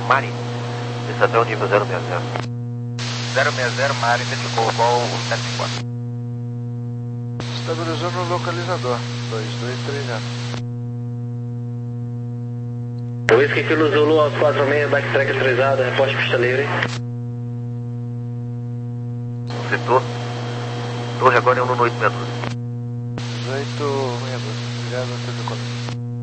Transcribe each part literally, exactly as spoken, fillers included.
Mari, desça até o nível zero seis zero. zero seis zero, Mari, identificou o voo sete cinco quatro. Estabilizou no localizador, dois dois três zero. Whisky Kilo Zulu, Alto quatro seis, backtrack autorizado, reposte pista livre. Setor. Torre agora é um no oito seis dois. dezoito seis dois, obrigado, tudo comigo.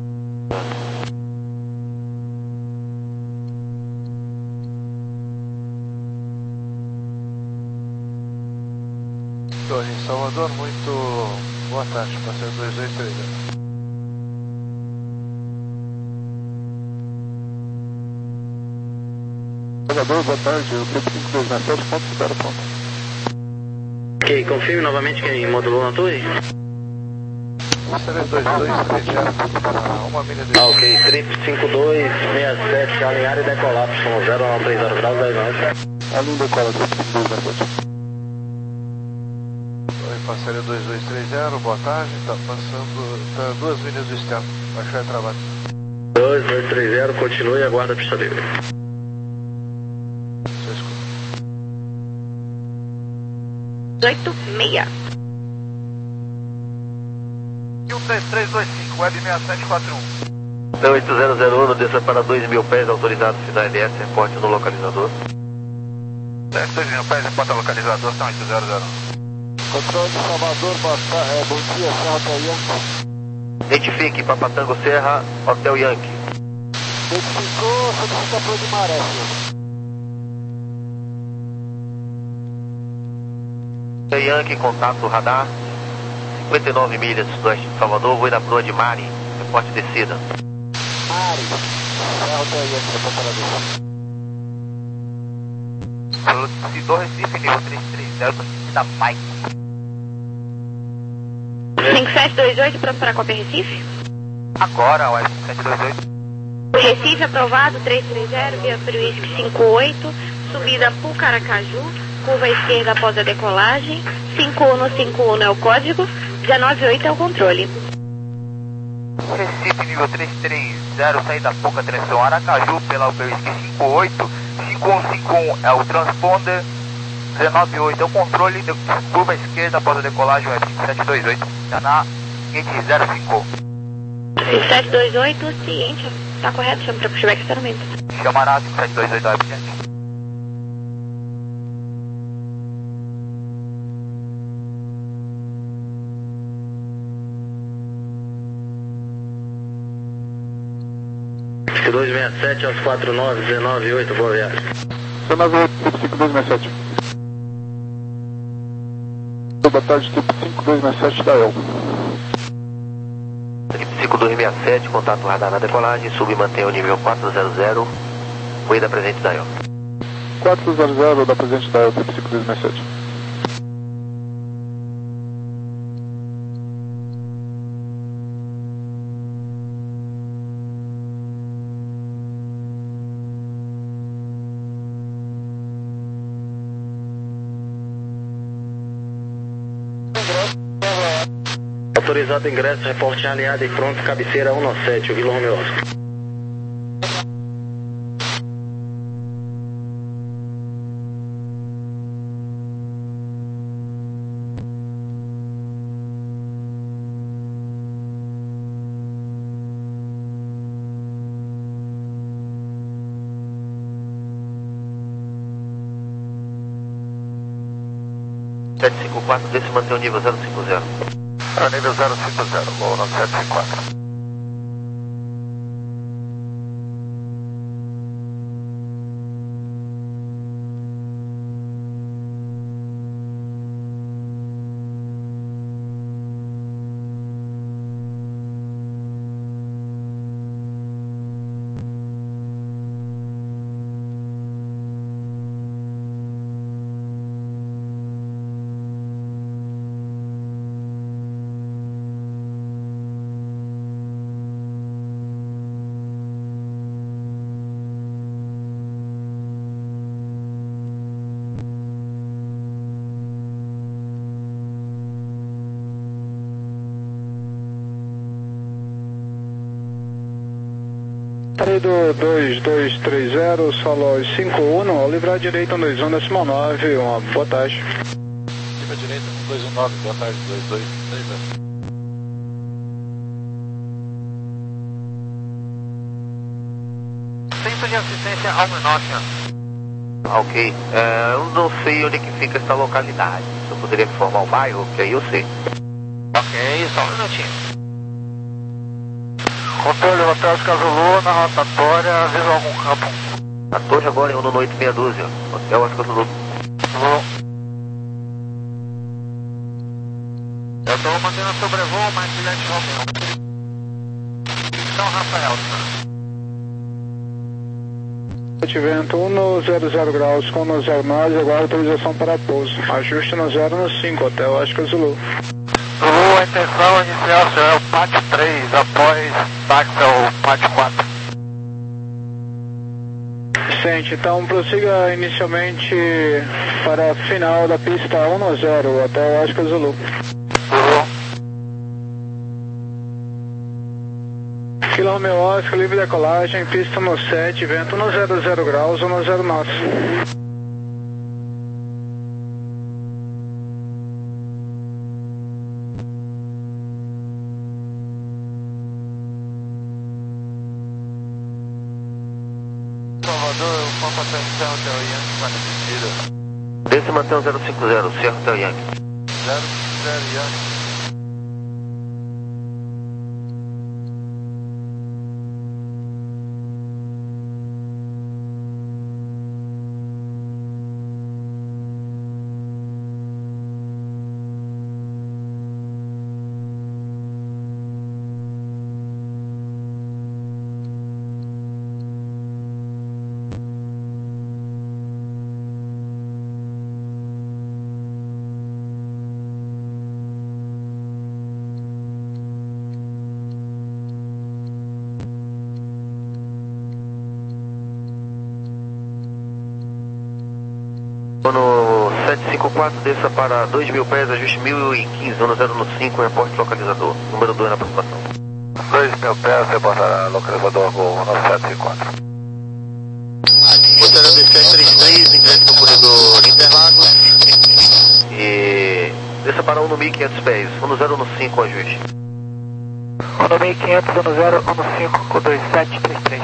Torre em Salvador, muito boa tarde, passeio dois dois três zero. Salvador, boa tarde, o tempo cinco dois sete, ponto zero ponto. Ok, confirme novamente quem modulou na torre. Passeio dois dois três zero, para uma milha de... Ah, ok, trip cinco dois seis sete, alinhar e decolar, são zero nove três zero graus, dez nove. Alinho decola, trip cinco dois sete. Oi, passeio dois dois três zero, boa tarde, está passando, está duas milhas do externo, baixar e trabalho. dois dois três zero, continue e aguarda a pista livre. oito seis. um três três dois cinco, Web seis sete quatro um. oito zero zero um, desça para dois mil pés, autorizado final L S, reporte no localizador. dois mil pés, reporta localizador, são oito zero zero um. Controle de Salvador, boa tarde, é, bom dia, Serra Hotel Yankee. Identifique, Papatango Serra, Hotel Yankee. Identificou, solicita para de Maré, senhor. Hotel Yankee, contato radar. cinquenta e nove milhas sudoeste de Salvador, voo na proa de Mari, reporte descida. Mari, Serra Hotel Yankee, reportador. Solicitador Recife, nível três três zero, da Pike. cinco sete dois oito, pronto para cópia Recife. Agora, Web sete dois oito. Recife aprovado, três três zero, via para o Whisky cinco oito, subida Pucaracaju, curva esquerda após a decolagem, cinco um no cinco um é o código, dezenove oito é o controle. Recife, nível três três zero, saída pouca, atenção Aracaju, pela U P Whisky cinco oito, cinco um cinco um é o transponder, dezenove oito é o controle, de curva esquerda após a decolagem, Web cinco sete dois oito, já na quinhentos cinco. cinco sete dois oito, ciente, está correto, chama para pushback estacionamento. Chamará cinco sete dois oito, Web sete. dois seis sete aos quatro nove, dezenove oito, boa viagem. Seu nove oito, tipo cinco dois seis sete. Boa tarde, tipo cinco dois seis sete da El. cinco dois seis sete, contato radar na decolagem, sub e mantém o nível quatro zero zero, voo da presente da El. quatro zero zero da presente da El, tipo cinco dois seis sete. Autorizado ingresso, reporte alinhado e pronto, cabeceira um nove sete, o Vila Romeu Oscar. sete cinco quatro, desce e mantém o nível zero cinco zero. É o nível zero cinco zero, voo nove sete cinco quatro. Falei do dois dois três zero, solo cinco um, ao livrar direita um dois um, decimal nove, uma boa tarde. Livra direita um dois um nove, boa tarde, dois dois três zero. Centro de assistência ao menor, senhor. Ok, é, eu não sei onde é que fica essa localidade. Se eu poderia informar o bairro, que aí eu sei. Ok, só um minutinho. Controle Hotel Oscar Zulu na rotatória, visual algum campo. A torre agora é um no oito meia dúzia. Hotel Oscar Zulu. Zulu. Eu estou mantendo sobrevoo, mais Juliette Romeu. São Rafael, senhor. Vento um no zero zero graus com no zero nove, agora autorização para pouso. Ajuste no zero no cinco, Hotel Oscar Zulu. Zulu, a intenção inicial, senhor, é o pátio três, após táxi é o pátio quatro. Sente, então prossiga inicialmente para a final da pista um no zero, Hotel Oscar Zulu. Zulu. Kilo Romeo Oscar, livre decolagem, pista no sete, vento no zero zero graus ou no zero nove. Salvador, vamos até o Serra Hotel Yankee, para descida. Desce mantém zero cinco zero, Serra Hotel Yankee. zero cinco zero Yankee. No sete cinco quatro, desça para dois mil pés, ajuste mil e quinze, zona zero no cinco, reporte localizador. Número dois na aproximação. dois mil pés, reportará localizador Gol no sete cinco quatro. Hotel B sete três três, ingresso no corredor Interlagos. E desça para um no mil e quinhentos pés, um no zero no cinco, ajuste. um no mil e quinhentos, um no zero, um no cinco, com dois sete três três.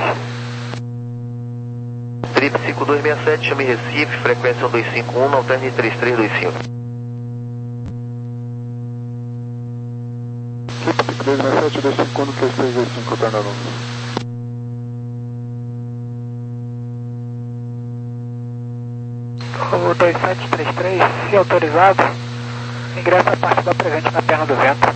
Trip cinco dois seis sete, chame Recife, frequência um dois cinco um, alterne três três dois cinco. cinco dois seis sete, dois cinco um, três três dois cinco, alternando. O dois sete três três, se autorizado, ingressa a parte da presente na perna do vento.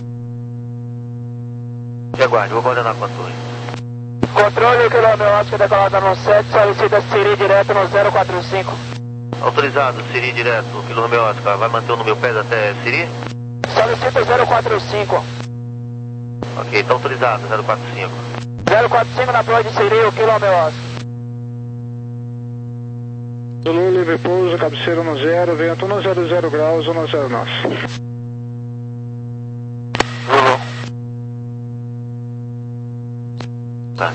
E aguarde, vou coordenar com a torre. Controle, quilômetro ótica decolada no sete, solicita Siri direto no zero quatro cinco. Autorizado, Siri direto, Kilo Romeo Oscar, vai manter o número pés até Siri? Solicita zero quatro cinco. Ok, está autorizado, zero quatro cinco. zero quatro cinco na proa de Siri, o Kilo Romeo Oscar. Zulu, livre pouso, cabeceira no zero, vento no zero zero graus ou no zero nove. Zulu. Tá.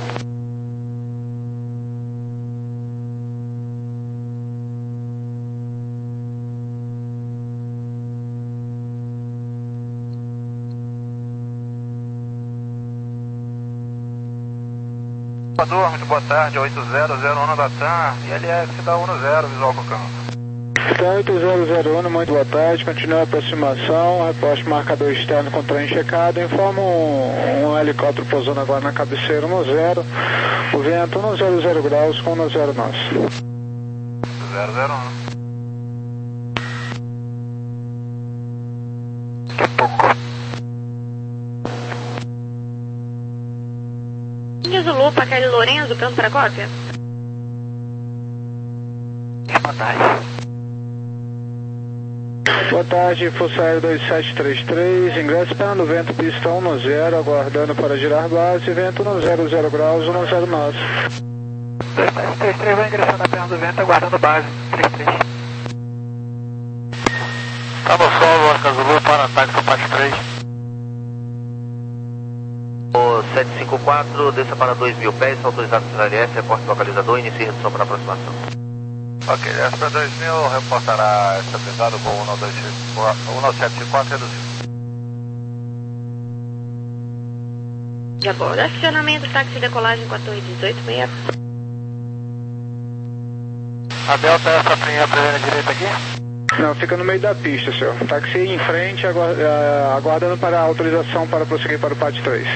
Salvador, muito boa tarde, oito zero zero um da T A M, I L S da um no zero, visual com campo. oito zero zero um, muito boa tarde, continua a aproximação, reposte marcador externo com trem checado, informa um, um helicóptero pousando agora na cabeceira no zero, o vento no zero zero graus com no zero nove. zero zero um. Daqui a pouco. Zulu, Paquete Lorenzo, canto para cópia. Boa tarde. Boa tarde, Força Aérea dois sete três três, ingresso esperando vento, pista um no zero, aguardando para girar base, vento no zero zero graus ou no zero nove. dois sete três três vai ingressando na perna do vento, aguardando base, três três. Tá no solo, Oscar Zulu, para ataque do Pátio três. O sete cinco quatro, desça para dois mil pés, autorizado pela L S, reporte localizador, inicie redução para aproximação. Ok, S P dois mil reportará estabilizado com um nove sete cinco quatro reduzido. De acordo, acionamento, táxi decolagem com a torre dezoito sessenta. A Delta é essa primeira primeira direita aqui? Não, fica no meio da pista, senhor. Táxi em frente, aguardando para a autorização para prosseguir para o P A T três.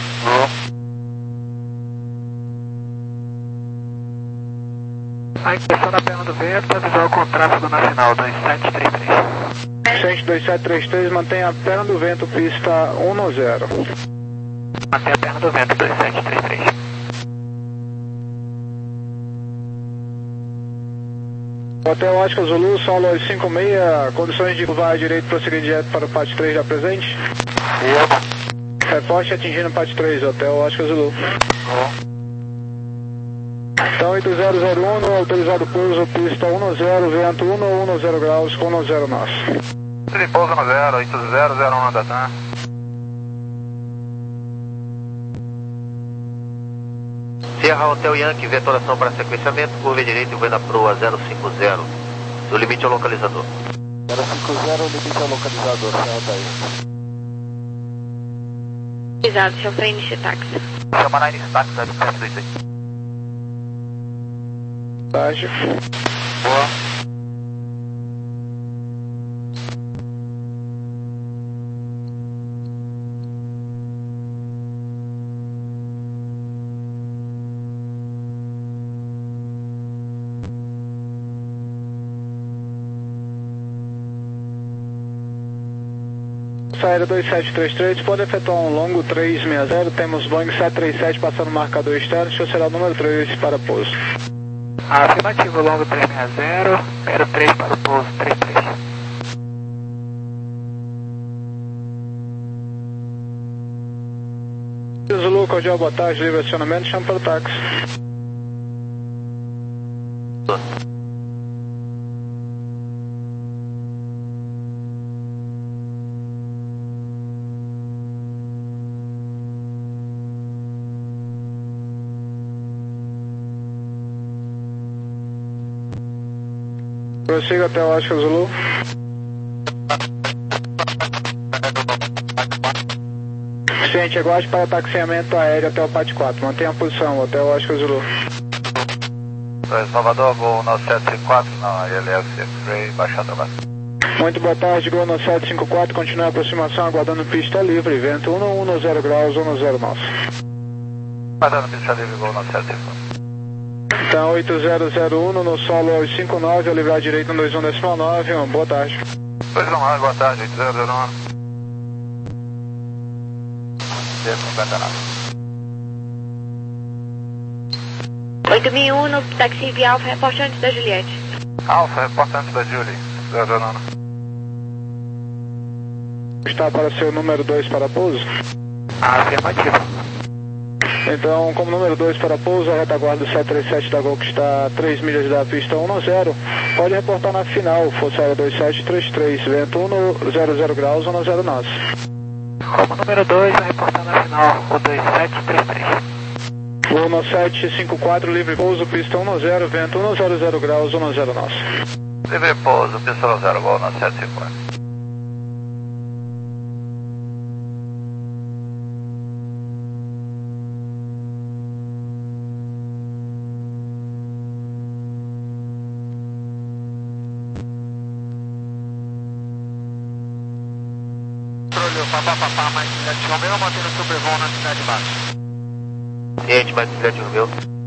A inspecção da perna do vento, avisar o contrato na final, dois sete três três. Centro dois sete três três, mantém a perna do vento, pista um no zero. Mantém a perna do vento, dois sete três três. Hotel Oscar Zulu, solo cinco seis, condições de curvar à direita, prosseguir direto para o P A T três já presente? Sim. Reporte atingindo o P A T três, Hotel Oscar Zulu. Então oito zero zero um, autorizado pouso, pista um no zero, vento um no um no zero graus, com no zero nosso. Ele pousa no zero, oito zero zero um da T A M. Sierra Hotel Yankee, vetoração para sequenciamento, curva direita e venda proa zero cinco zero. Seu limite é o localizador. zero cinco zero, limite é o localizador, Sierra daí. Exato, seu frente de táxi. Chama na Instax, zero sete dois seis. Baixo. Boa. Saída dois sete três três, pode efetuar um longo três seis zero, temos Boeing sete três sete passando o marcador externo, seu será o número três para pouso. Afirmativo, longo três seis zero, zero três para o pouso, três três. Zulu, cordial, boa tarde, livre acionamento, chama para o táxi. Prossiga até o Oscar Zulu. Ciente, aguarde para taxiamento aéreo até o P A T quatro. Mantenha a posição, até o Oscar Zulu. Salvador, voo nove sete cinco quatro, na I L S X-Ray, baixada abaixo. Muito boa tarde, Gol nove sete cinco quatro, continua a aproximação, aguardando pista livre, vento um no um no zero graus, um no zero nosso. Aguardando pista livre, Gol nove sete cinco quatro. Então, oito zero zero um no solo aos cinco nove, ao livrar direito no dois um decimal nove, uma boa tarde. dois um nove, boa tarde, oito zero zero um. cinquenta e nove. oito mil e um no táxi via Alfa, reporte antes da Juliette. Alfa, reportante da Julie, zero zero um. Está para ser o número dois para pouso? Afirmativo. Então, como número dois para pouso, a retaguarda do sete três sete da Gol, que está a três milhas da pista um no zero, pode reportar na final, Força Aérea dois sete três três, vento um no zero zero graus, um no zero nosso. Como número dois, vai reportar na final, o dois sete três três. Voo no sete cinco quatro, livre pouso, pista um no zero, vento um no zero zero graus, um no zero nosso. Livre pouso, pista no zero, voo no sete cinco quatro. Papá, papá, mais sete Romeu, mantendo o sobrevoo na cidade baixa. Ciente, mais sete Romeu.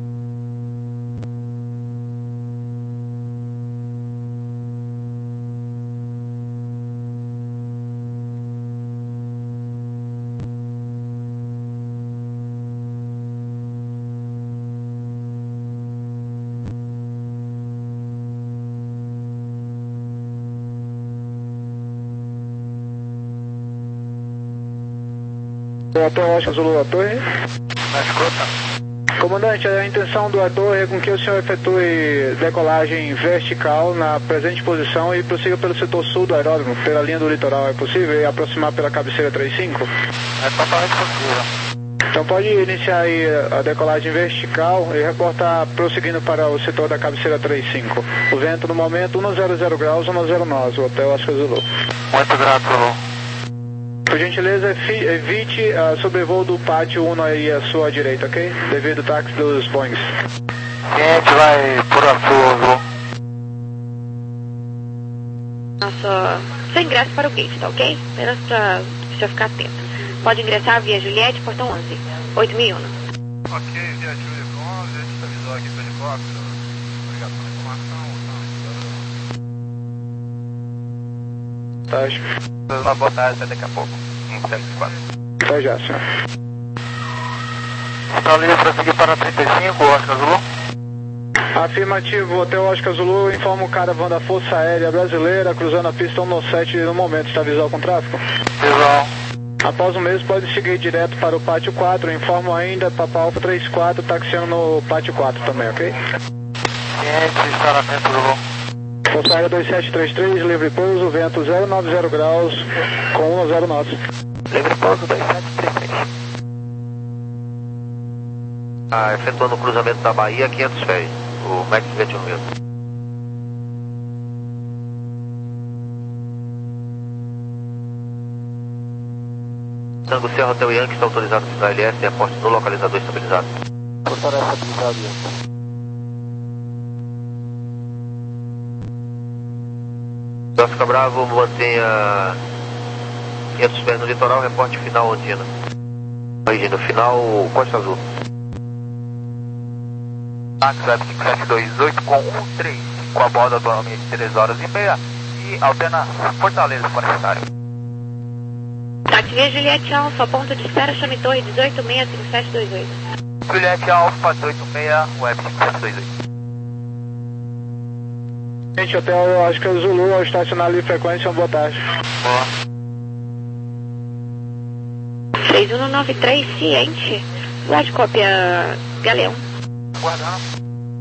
Hotel Oscar Zulu, a torre. Na escuta. Comandante, a intenção do torre é com que o senhor efetue decolagem vertical na presente posição e prossiga pelo setor sul do aeródromo, pela linha do litoral, é possível? E aproximar pela cabeceira trinta e cinco? É totalmente possível. Então pode iniciar aí a decolagem vertical e reportar prosseguindo para o setor da cabeceira trinta e cinco. O vento no momento um zero zero graus, um zero nove, o Hotel Oscar Zulu. Muito grato, Zulu. Por gentileza, evite a sobrevoo do pátio um aí à sua direita, ok? Devido ao táxi dos Boeings. Gente, vai por a sua, Zulu. Nosso, seu ingresso para o gate, tá ok? Apenas para você ficar atento. Pode ingressar via Juliette, portão onze, oito mil e um. Ok, via Juliette onze, a gente avisou aqui pelo helicóptero. Obrigado pela informação. Tá. Uma boa tarde, até daqui a pouco. um sete quatro. Até já, senhor. Está livre para seguir para trinta e cinco, Oscar Zulu? Afirmativo, Hotel Oscar Zulu, informa o caravan da Força Aérea Brasileira, cruzando a pista um sete no momento. Está visual com tráfego? Visual. Após o mesmo, pode seguir direto para o pátio quatro. Informo ainda, Papa Alfa trinta e quatro, taxiando no pátio quatro também, ok? Gente, estar atento, Zulu. Força Aérea dois sete três três, livre pouso, vento zero nove zero graus, com um zero nove. Livre pouso dois sete três três. Ah, efetuando o cruzamento da Bahia, quinhentos pés. O Max vinte e um mesmo. Tango Serra Hotel Yankee está autorizado para L S e aporte no localizador estabilizado. Portaria estabilizado, Yankee. África Bravo, mantenha quinhentos pés no litoral, reporte final Ondina. Aí, no final, Costa Azul. Max Web cinco sete dois oito com um três, com a borda atualmente três horas e meia e altena Fortaleza Forestário. Táxi via Juliette Alfa, ponto de espera, chame Torre dezoito seis cinco sete dois oito. Juliette Alfa dezoito seis, Web cinco sete dois oito. Gente, Hotel Oscar Zulu, ao estacionar ali frequência, uma boa tarde. Boa. três um nove três, ciente. Lá de cópia Galeão. Guardando.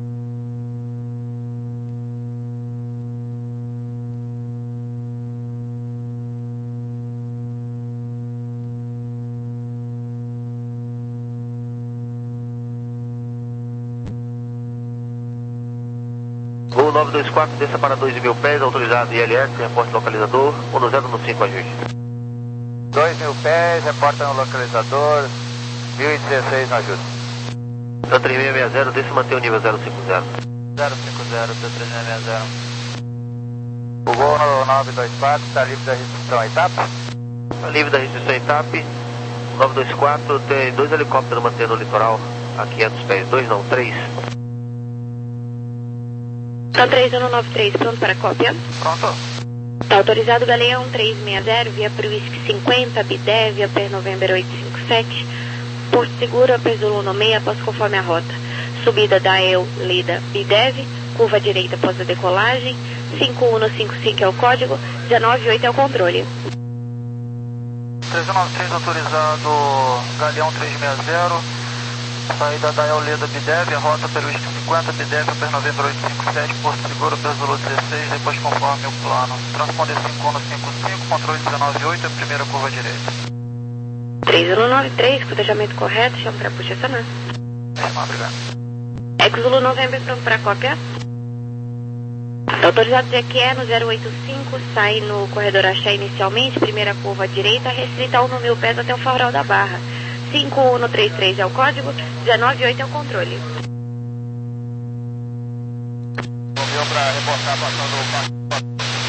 Voo nove dois quatro, desça para dois mil pés, autorizado I L S, reporte localizador, um zero no cinco, ajuste. dois mil pés, reporta no localizador, mil e dezesseis na ajuda. T três seis seis zero, desça e mantém o nível zero cinco zero. zero cinco zero, T três seis seis zero. O voo no nove dois quatro está livre da restrição etapa? Está livre da restrição etapa. nove dois quatro tem dois helicópteros mantendo o litoral a quinhentos pés. Dois não, três. Então três um nove três, pronto para cópia. Pronto. Está autorizado Galeão três seis zero, via para o Whisky cinquenta, Bidev, via per November oito cinco sete. Porto Seguro, per Zulu no meio, após conforme a rota. Subida da El, Lida, Bidev, curva direita após a decolagem, cinco um cinco cinco é o código, dezenove oito é o controle. três um nove três autorizado Galeão três seis zero. Saída da Euleda Bidev, rota pelo Whisky cinquenta, Bidev, per November oito cinco sete, Porto Seguro, per Zulu dezesseis, depois conforme o plano. Transponder cinco um cinco cinco, controle dezenove oito, a primeira curva direita. três um nove três, cotejamento correto, chama para puxa essa massa. Irmão, obrigado. Eco Zulu November, pronto para cópia. Está autorizado Z Q E no zero oito cinco, sai no corredor Axé inicialmente, primeira curva direita, restrita a um mil pés até o Farol da Barra. cinco um três três é o código, dezenove oito é o controle. Moveu para reportar a passão do...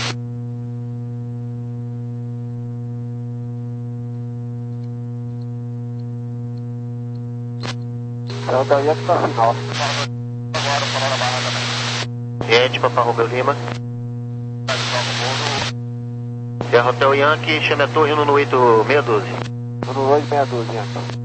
É o da Yankee está final. Agora o Farol da Barra também. Gente, Papa Romeu Lima. Serra Hotel Yankee, chame a torre no oito seis um dois. No oito seis dois, Yankee.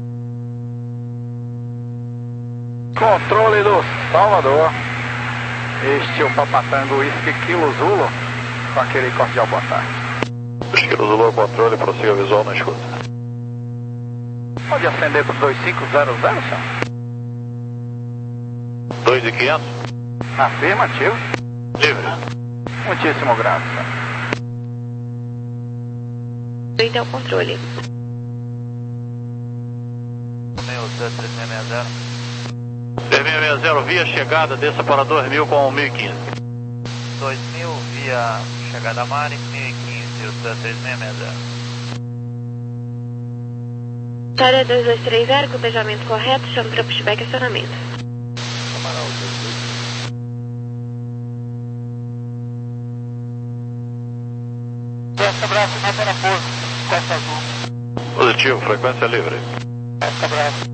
Controle do Salvador. Este é o Papatango Whisky Kilo Zulu. Com aquele cordial boa tarde. Kilo Zulu, controle, prossiga visual na escuta. Pode acender para os dois cinco zero zero, senhor? dois e quinhentos? Afirmativo. Livre. Muitíssimo grato, senhor. oito é o controle. três seis seis zero. três seis seis zero, via chegada, desça para dois mil com mil e quinze. dois mil via chegada Mari, mil e quinze, o três seis seis zero. Vitória dois dois três zero, com o beijamento correto, chama para pushback e acionamento. Costa Bravo, final para pouso, Costa Azul. Positivo, frequência livre. Costa Bravo.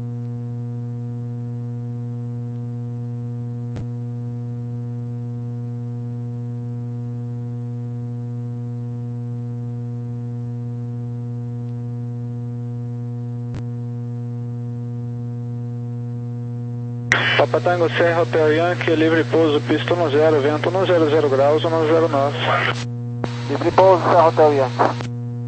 Papa Tango Serra Hotel Yankee, livre pouso, pista um zero, vento um zero zero graus, um zero nove. Livre pouso, Serra Hotel Yankee.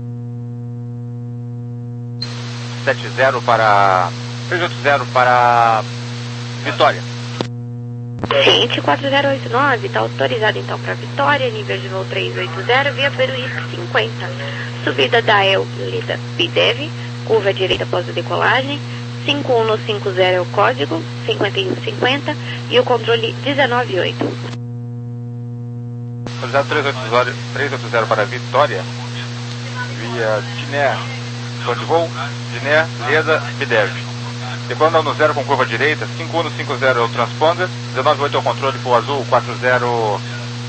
sete zero para... três oito zero para... Vitória. Ciente quatro zero oito nove, está autorizado então para Vitória, nível de voo três oito zero, via Peruísque cinquenta. Subida da El Lida Bidev, curva direita após a decolagem. cinco um no cinco zero é o código, cinquenta e um cinquenta e o controle dezenove oito. Autorizado três oito zero para Vitória, via Diné, som de voo, Diné, Leda, Bidev. Depois andando no zero com curva direita, cinco um no cinco zero é o transponder, dezenove oito é o controle para o azul, quatro zero...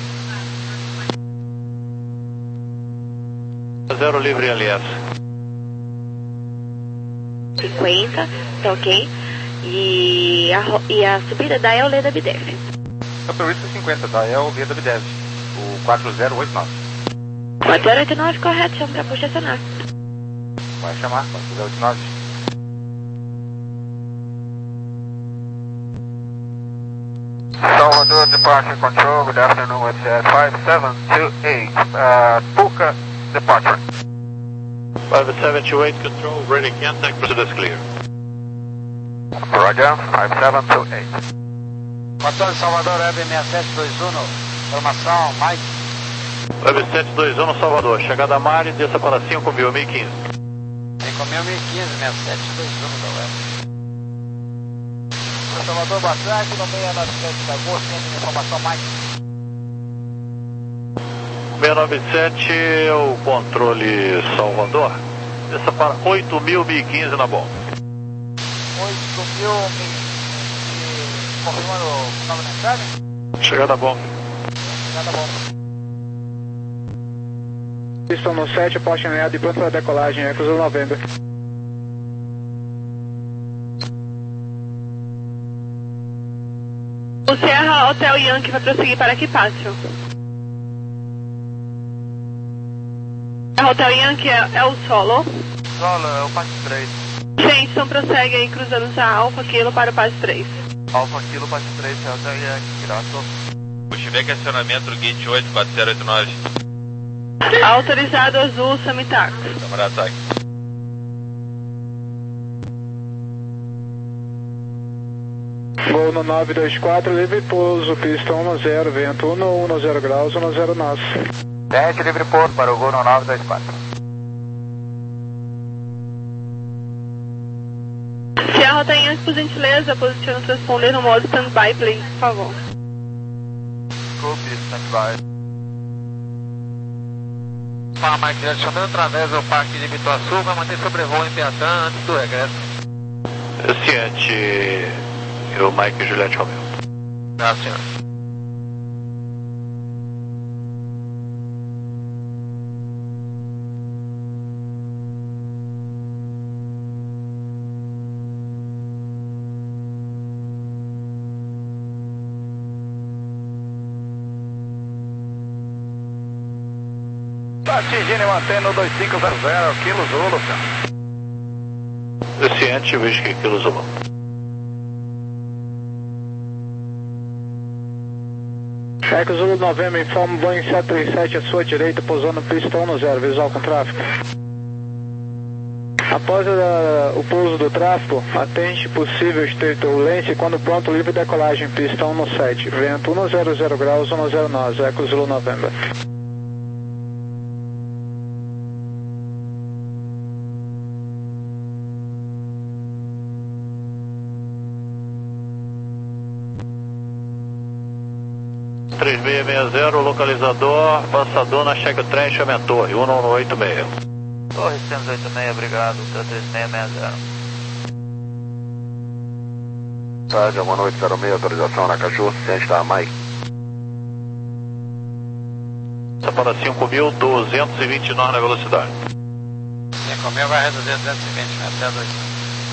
zero livre L S. cinquenta, tá ok? E a, e a subida da El Leda Bidev. É o Peruísque cinquenta, tá? É o Leda Bidev, o quatro zero oito nove. quatro zero oito nove, correto, chama para push acionar. Vai chamar, quatro zero oito nove. Salvador Departure Control, good afternoon, it's uh, five seven two eight, uh, Puka Departure. five seven two eight control, ready contact, proceed is clear. Roger, five seven two eight. Quatorze Salvador, Web seis sete dois um, formação, Mike. Web sete dois um no Salvador, chegada Mari, desça para cinco mil, mil e quinze. cinco mil, mil e quinze, seis sete dois um da Web. Salvador, boa tarde, no seis nove sete de agosto, tem informação, Mike. seis nove sete é o controle Salvador, desça para oito mil, mil e quinze na bomba. oito mil, confirmando o nome da mensagem? Chegada bomba. Chegada bomba. Pista no sete, poste alinhado e pronto para decolagem, Ecos do Novembro. O Serra Hotel Yankee vai prosseguir para Equipácio. A Hotel Yankee é, é o solo. Solo, é o passe três. Gente, então prossegue aí cruzando já Alfa Kilo para o passe três. Alfa Kilo, passe três, é o Hotel Yankee, graças. Pushback acionamento, gate oito, quatro zero oito nove. Autorizado azul, Samitaco. Camarada ataque. Voo no nove dois quatro, livre pouso, pista um zero, vento um um zero graus, um zero nove. Tente livre pouso para o Gol no nove dois quatro. Se a rota Yankee, por gentileza, posiciona o transponder no modo stand-by, please, por favor. Scope, stand-by. Fala, Mike, direcionando através do Parque de Bituaçu, vai manter sobrevoo em Piatã antes do regresso. Ciente, eu, Mike Juliette Romeu. Tá, senhor. Atingindo e mantendo dois cinco zero zero, Kilo Zulu, senhor. Ciente, Whisky, Kilo Zulu. Ecos Zulu Novembro, informa Boeing sete três sete à sua direita, pousando pista um zero, visual com tráfego. Após a, o pouso do tráfego, atende possível turbulência e quando pronto, livre decolagem, pista um sete, vento um zero zero graus, um zero nove, Ecos Zulu Novembro. três seis seis zero, localizador, passador na cheque trem, chame a torre, um um oito seis. Torre cento e oitenta e seis, obrigado, três seis seis zero. Tarde, uma noite zero seis, autorização Aracaju, ciente da Mike. Está para cinco mil duzentos e vinte e nove na velocidade. cinco mil vai reduzir duzentos e vinte, até dois.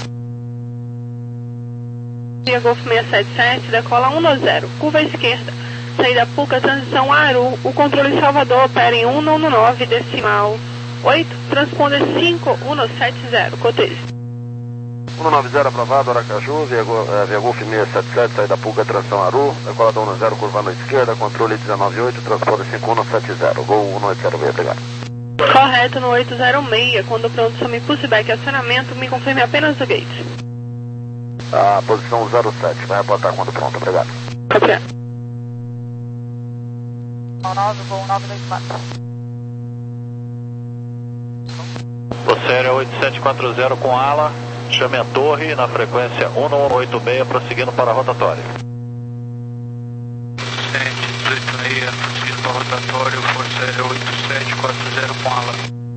Via Golf seiscentos e setenta e sete, decola um nove zero, curva esquerda, saída Puca, transição Aru, o controle Salvador opera em um nove nove, decimal oito, transponder cinco um sete zero, cotejo. um nove zero aprovado, Aracaju, via, uh, via Golf seiscentos e setenta e sete, saída Puca, transição Aru, decolada um zero, curva na esquerda, controle dezenove oito, transponder cinco um sete zero, gol um oito zero seis, obrigado. Correto no oito zero seis, quando pronto chame pushback acionamento, me confirme apenas o gate. A posição zero sete, vai reportar quando pronto, obrigado. Copiado. nove, voo nove dois quatro. Você é oito sete quatro zero com ala, chame a torre na frequência um um oito seis, prosseguindo para a rotatória. sete oito seis, prosseguindo para a rotatória, Força oito sete quatro zero com ala.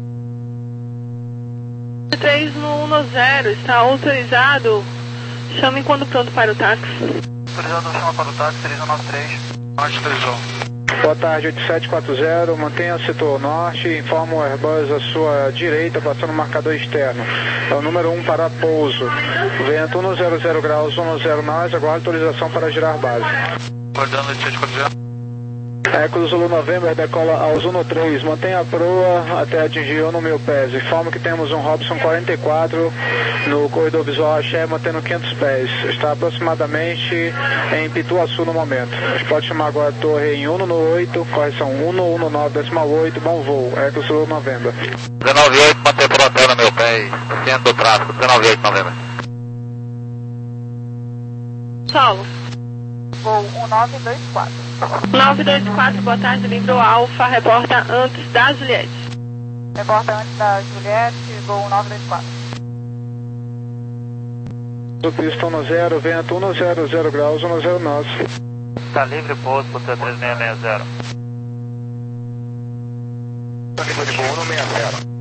três no um zero, está autorizado. Chame quando pronto para o táxi. Autorizado, chama para o táxi, três um nove três. Norte dois um. Boa tarde, oito sete quatro zero, mantenha o setor norte, informa o Airbus à sua direita, passando o marcador externo. É o número um para pouso. Vento um zero zero graus, um zero nós, agora autorização para girar base. Guardando oito sete quatro zero. Eco Zulu November, decola ao Zuno três, mantenha a proa até atingir o no mil pés. Informa que temos um Robson quarenta e quatro no corredor visual Axé, mantendo quinhentos pés. Está aproximadamente em Pituaçu no momento. A gente pode chamar agora a torre em um um oito, correção um um nove decimal oito, bom voo, Eco Zulu November. dezenove oito, mantém proa até no meu pé, centro do tráfego, dezenove oito, November. Solo. Voo um nove dois quatro. nove dois quatro, boa tarde, livrou Alfa, reporta antes da Juliette. Reporta antes da Juliette, voo um nove dois quatro. Pista um zero, vento um zero zero graus, um zero nós. Está livre, pouso, por três seis seis zero. Está livre de voo um seis zero.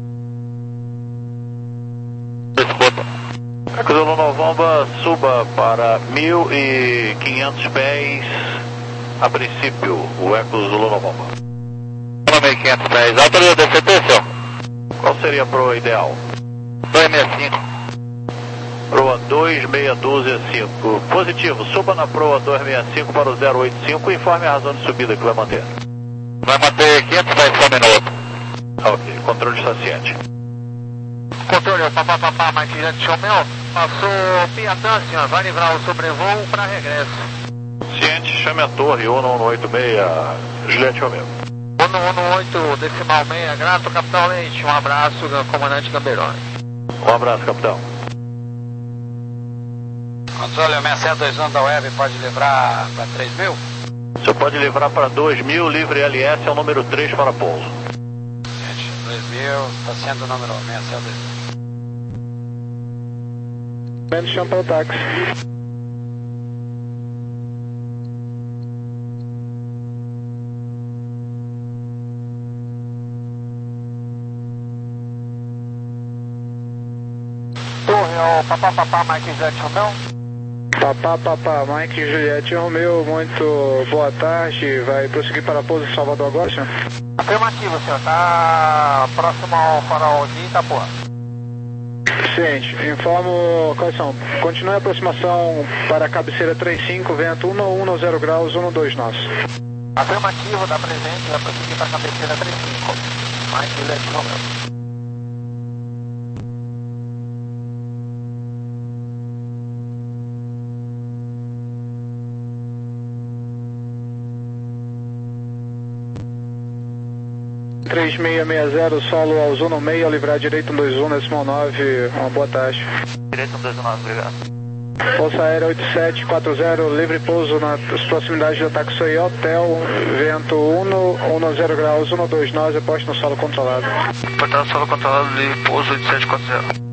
Eco Zulu November, suba para mil e quinhentos pés, a princípio, o Eco Zulu November. mil e quinhentos pés, autoriza D C T, senhor? Qual seria a proa ideal? dois seis cinco. Proa dois seis um dois cinco. Positivo, suba na proa dois seis cinco para o zero oito cinco e informe a razão de subida que vai manter. Vai manter quinhentos pés por minuto. Ok, controle saciente. Controle, papá, papá, mas já te chamou, passou Piatã, senhor, vai livrar o sobrevoo para regresso. Ciente, chame a torre, um um oito seis, Juliette Romeo. um um oito, decimal seis, grato, capitão Leite, um abraço, comandante Gamberoni. Um abraço, capitão. Controle, o seis sete dois um da web pode livrar para três mil? Você pode livrar para dois mil, livre L S é o número três para pouso. dois mil, está sendo o número seis sete dois um. Menos chama para o táxi. Torre, é o papá, papá, Mike Juliette Romeu? Papá, papá, Mike Juliette Romeu, muito boa tarde. Vai prosseguir para pouso em Salvador agora, senhor? Afirmativo, senhor, está próximo ao farol de Itapuã. Ciente, informo, correção, continue a aproximação para a cabeceira trinta e cinco, vento um um zero graus, um dois nós. Afirmativo, dá presente, vai prosseguir para a cabeceira trinta e cinco. Mike Juliette Romeu. três seis seis zero, solo ao Zuno meio, ao livrar direito um dois um, decimal nove, uma boa tarde. Direito um dois um nove, obrigado. Força Aérea oito sete quatro zero, livre pouso nas proximidades da Taxi Hotel, vento um zero graus, um dois nós, posto no solo controlado. Portado solo controlado, livre pouso oito sete quatro zero.